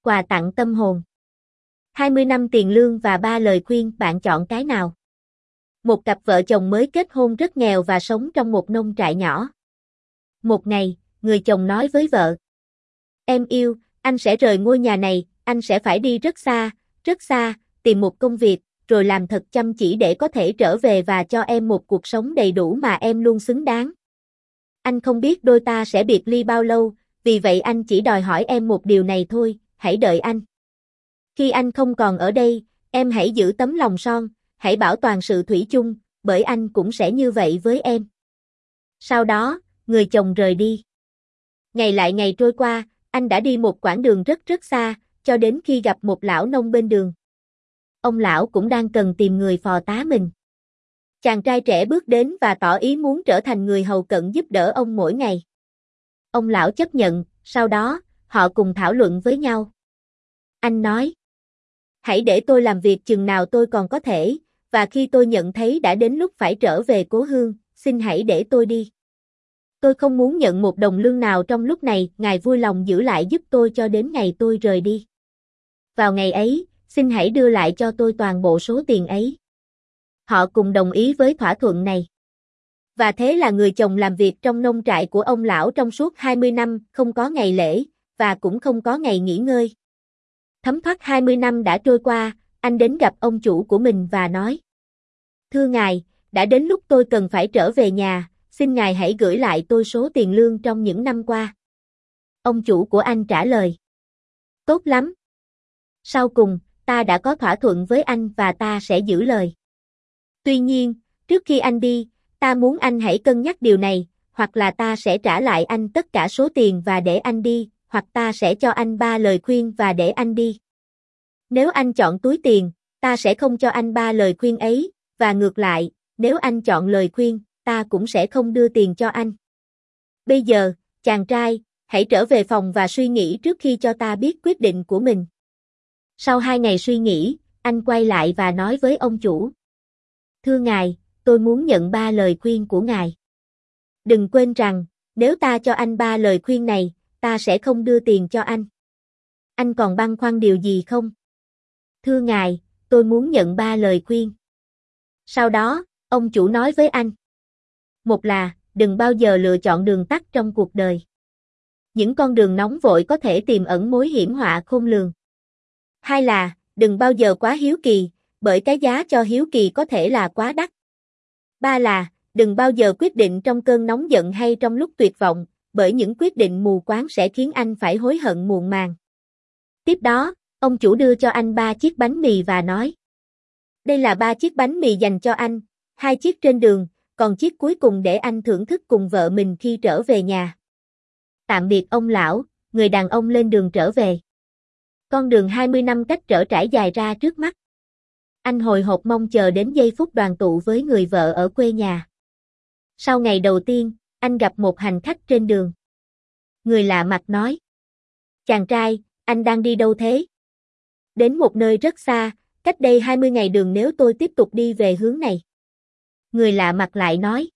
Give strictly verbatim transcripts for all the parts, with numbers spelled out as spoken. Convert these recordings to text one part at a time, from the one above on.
Quà tặng tâm hồn. hai mươi năm tiền lương và ba lời khuyên, bạn chọn cái nào? Một cặp vợ chồng mới kết hôn rất nghèo và sống trong một nông trại nhỏ. Một ngày, người chồng nói với vợ: Em yêu, anh sẽ rời ngôi nhà này, anh sẽ phải đi rất xa, rất xa, tìm một công việc, rồi làm thật chăm chỉ để có thể trở về và cho em một cuộc sống đầy đủ mà em luôn xứng đáng. Anh không biết đôi ta sẽ biệt ly bao lâu, vì vậy anh chỉ đòi hỏi em một điều này thôi, hãy đợi anh. Khi anh không còn ở đây, em hãy giữ tấm lòng son, hãy bảo toàn sự thủy chung, bởi anh cũng sẽ như vậy với em. Sau đó, người chồng rời đi. Ngày lại ngày trôi qua, anh đã đi một quãng đường rất rất xa, cho đến khi gặp một lão nông bên đường. Ông lão cũng đang cần tìm người phò tá mình. Chàng trai trẻ bước đến và tỏ ý muốn trở thành người hầu cận giúp đỡ ông mỗi ngày. Ông lão chấp nhận, sau đó, họ cùng thảo luận với nhau. Anh nói: Hãy để tôi làm việc chừng nào tôi còn có thể, và khi tôi nhận thấy đã đến lúc phải trở về cố hương, xin hãy để tôi đi. Tôi không muốn nhận một đồng lương nào trong lúc này, ngài vui lòng giữ lại giúp tôi cho đến ngày tôi rời đi. Vào ngày ấy, xin hãy đưa lại cho tôi toàn bộ số tiền ấy. Họ cùng đồng ý với thỏa thuận này. Và thế là người chồng làm việc trong nông trại của ông lão trong suốt hai mươi năm, không có ngày lễ, và cũng không có ngày nghỉ ngơi. Thấm thoát hai mươi năm đã trôi qua, anh đến gặp ông chủ của mình và nói: Thưa ngài, đã đến lúc tôi cần phải trở về nhà, xin ngài hãy gửi lại tôi số tiền lương trong những năm qua. Ông chủ của anh trả lời: Tốt lắm. Sau cùng, ta đã có thỏa thuận với anh và ta sẽ giữ lời. Tuy nhiên, trước khi anh đi, ta muốn anh hãy cân nhắc điều này, hoặc là ta sẽ trả lại anh tất cả số tiền và để anh đi, hoặc ta sẽ cho anh ba lời khuyên và để anh đi. Nếu anh chọn túi tiền, ta sẽ không cho anh ba lời khuyên ấy, và ngược lại, nếu anh chọn lời khuyên, ta cũng sẽ không đưa tiền cho anh. Bây giờ, chàng trai, hãy trở về phòng và suy nghĩ trước khi cho ta biết quyết định của mình. Sau hai ngày suy nghĩ, anh quay lại và nói với ông chủ: Thưa ngài, tôi muốn nhận ba lời khuyên của ngài. Đừng quên rằng, nếu ta cho anh ba lời khuyên này, ta sẽ không đưa tiền cho anh. Anh còn băn khoăn điều gì không? Thưa ngài, tôi muốn nhận ba lời khuyên. Sau đó, ông chủ nói với anh: Một là, đừng bao giờ lựa chọn đường tắt trong cuộc đời. Những con đường nóng vội có thể tiềm ẩn mối hiểm họa khôn lường. Hai là, đừng bao giờ quá hiếu kỳ, bởi cái giá cho hiếu kỳ có thể là quá đắt. Ba là, đừng bao giờ quyết định trong cơn nóng giận hay trong lúc tuyệt vọng, bởi những quyết định mù quáng sẽ khiến anh phải hối hận muộn màng. Tiếp đó, ông chủ đưa cho anh ba chiếc bánh mì và nói: Đây là ba chiếc bánh mì dành cho anh, hai chiếc trên đường, còn chiếc cuối cùng để anh thưởng thức cùng vợ mình khi trở về nhà. Tạm biệt ông lão, người đàn ông lên đường trở về. Con đường hai mươi năm cách trở trải dài ra trước mắt. Anh hồi hộp mong chờ đến giây phút đoàn tụ với người vợ ở quê nhà. Sau ngày đầu tiên, anh gặp một hành khách trên đường. Người lạ mặt nói: Chàng trai, anh đang đi đâu thế? Đến một nơi rất xa, cách đây hai mươi ngày đường nếu tôi tiếp tục đi về hướng này. Người lạ mặt lại nói: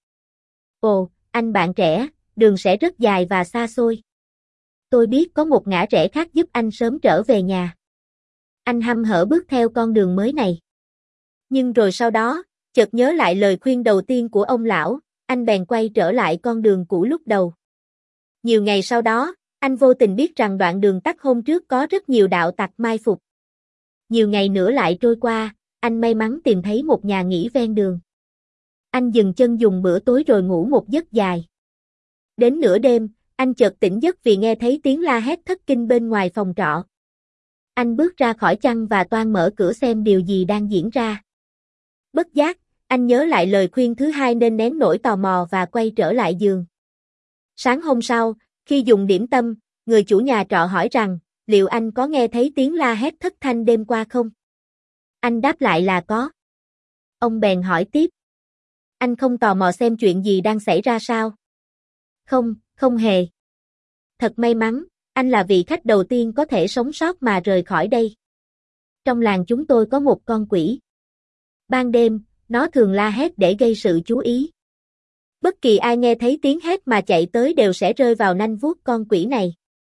Ồ, anh bạn trẻ, đường sẽ rất dài và xa xôi. Tôi biết có một ngã rẽ khác giúp anh sớm trở về nhà. Anh hăm hở bước theo con đường mới này. Nhưng rồi sau đó, chợt nhớ lại lời khuyên đầu tiên của ông lão, anh bèn quay trở lại con đường cũ lúc đầu. Nhiều ngày sau đó, anh vô tình biết rằng đoạn đường tắt hôm trước có rất nhiều đạo tặc mai phục. Nhiều ngày nữa lại trôi qua, anh may mắn tìm thấy một nhà nghỉ ven đường. Anh dừng chân dùng bữa tối rồi ngủ một giấc dài. Đến nửa đêm, anh chợt tỉnh giấc vì nghe thấy tiếng la hét thất kinh bên ngoài phòng trọ. Anh bước ra khỏi chăn và toan mở cửa xem điều gì đang diễn ra. Bất giác, anh nhớ lại lời khuyên thứ hai nên nén nỗi tò mò và quay trở lại giường. Sáng hôm sau, khi dùng điểm tâm, người chủ nhà trọ hỏi rằng, liệu anh có nghe thấy tiếng la hét thất thanh đêm qua không? Anh đáp lại là có. Ông bèn hỏi tiếp: Anh không tò mò xem chuyện gì đang xảy ra sao? Không, không hề. Thật may mắn, anh là vị khách đầu tiên có thể sống sót mà rời khỏi đây. Trong làng chúng tôi có một con quỷ. Ban đêm, nó thường la hét để gây sự chú ý. Bất kỳ ai nghe thấy tiếng hét mà chạy tới đều sẽ rơi vào nanh vuốt con quỷ này.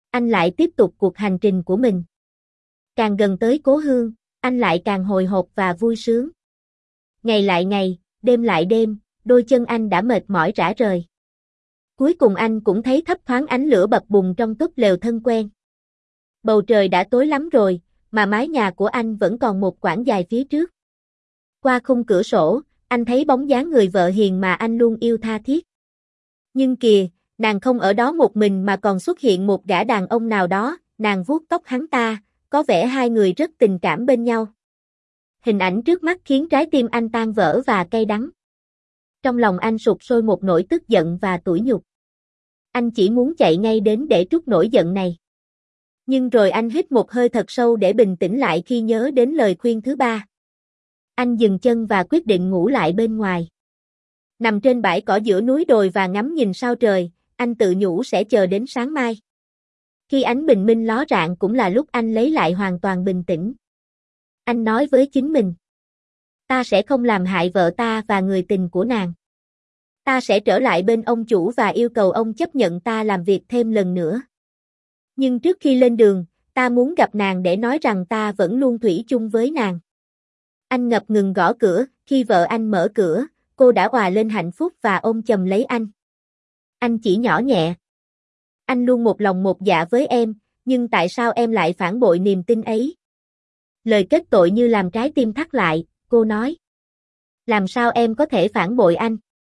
anh lại tiếp tục cuộc hành trình của mình. Càng gần tới cố hương, anh lại càng hồi hộp và vui sướng. Ngày lại ngày, đêm lại đêm, đôi chân anh đã mệt mỏi rã rời. Cuối cùng anh cũng thấy thấp thoáng ánh lửa bập bùng trong túp lều thân quen. Bầu trời đã tối lắm rồi, mà mái nhà của anh vẫn còn một quãng dài phía trước. Qua khung cửa sổ, anh thấy bóng dáng người vợ hiền mà anh luôn yêu tha thiết. Nhưng kìa, nàng không ở đó một mình mà còn xuất hiện một gã đàn ông nào đó, nàng vuốt tóc hắn ta, có vẻ hai người rất tình cảm bên nhau. Hình ảnh trước mắt khiến trái tim anh tan vỡ và cay đắng. Trong lòng anh sục sôi một nỗi tức giận và tủi nhục. Anh chỉ muốn chạy ngay đến để trút nỗi giận này. Nhưng rồi anh hít một hơi thật sâu để bình tĩnh lại khi nhớ đến lời khuyên thứ ba. Anh dừng chân và quyết định ngủ lại bên ngoài. Nằm trên bãi cỏ giữa núi đồi và ngắm nhìn sao trời, anh tự nhủ sẽ chờ đến sáng mai. Khi ánh bình minh ló rạng cũng là lúc anh lấy lại hoàn toàn bình tĩnh. Anh nói với chính mình. Ta sẽ không làm hại vợ ta và người tình của nàng. Ta sẽ trở lại bên ông chủ và yêu cầu ông chấp nhận ta làm việc thêm lần nữa. Nhưng trước khi lên đường, ta muốn gặp nàng để nói rằng ta vẫn luôn thủy chung với nàng. Anh ngập ngừng gõ cửa, khi vợ anh mở cửa, cô đã òa lên hạnh phúc và ôm chầm lấy anh. Anh chỉ nhỏ nhẹ. Anh luôn một lòng một dạ với em, nhưng tại sao em lại phản bội niềm tin ấy? Lời kết tội như làm trái tim thắt lại, cô nói. Làm sao em có thể phản bội anh?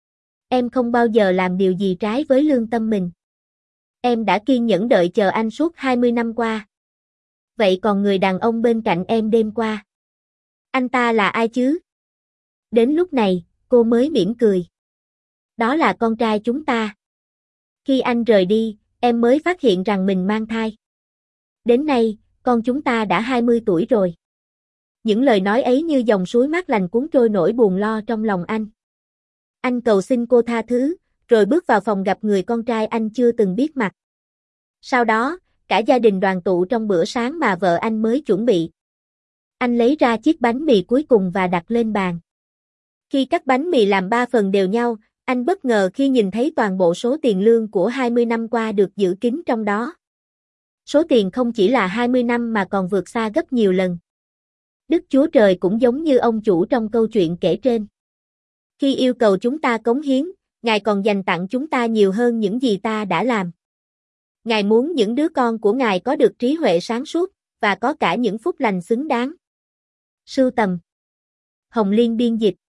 Em không bao giờ làm điều gì trái với lương tâm mình. Em đã kiên nhẫn đợi chờ anh suốt hai mươi năm qua. Vậy còn người đàn ông bên cạnh em đêm qua? Anh ta là ai chứ? Đến lúc này, cô mới mỉm cười. Đó là con trai chúng ta. Khi anh rời đi, em mới phát hiện rằng mình mang thai. Đến nay, con chúng ta đã hai mươi tuổi rồi. Những lời nói ấy như dòng suối mát lành cuốn trôi nỗi buồn lo trong lòng anh. Anh cầu xin cô tha thứ, rồi bước vào phòng gặp người con trai anh chưa từng biết mặt. Sau đó, cả gia đình đoàn tụ trong bữa sáng mà vợ anh mới chuẩn bị. Anh lấy ra chiếc bánh mì cuối cùng và đặt lên bàn. Khi cắt bánh mì làm ba phần đều nhau, anh bất ngờ khi nhìn thấy toàn bộ số tiền lương của hai mươi năm qua được giữ kín trong đó. Số tiền không chỉ là hai mươi năm mà còn vượt xa gấp nhiều lần. Đức Chúa Trời cũng giống như ông chủ trong câu chuyện kể trên. Khi yêu cầu chúng ta cống hiến, Ngài còn dành tặng chúng ta nhiều hơn những gì ta đã làm. Ngài muốn những đứa con của Ngài có được trí huệ sáng suốt, và có cả những phúc lành xứng đáng. Sưu tầm Hồng Liên biên dịch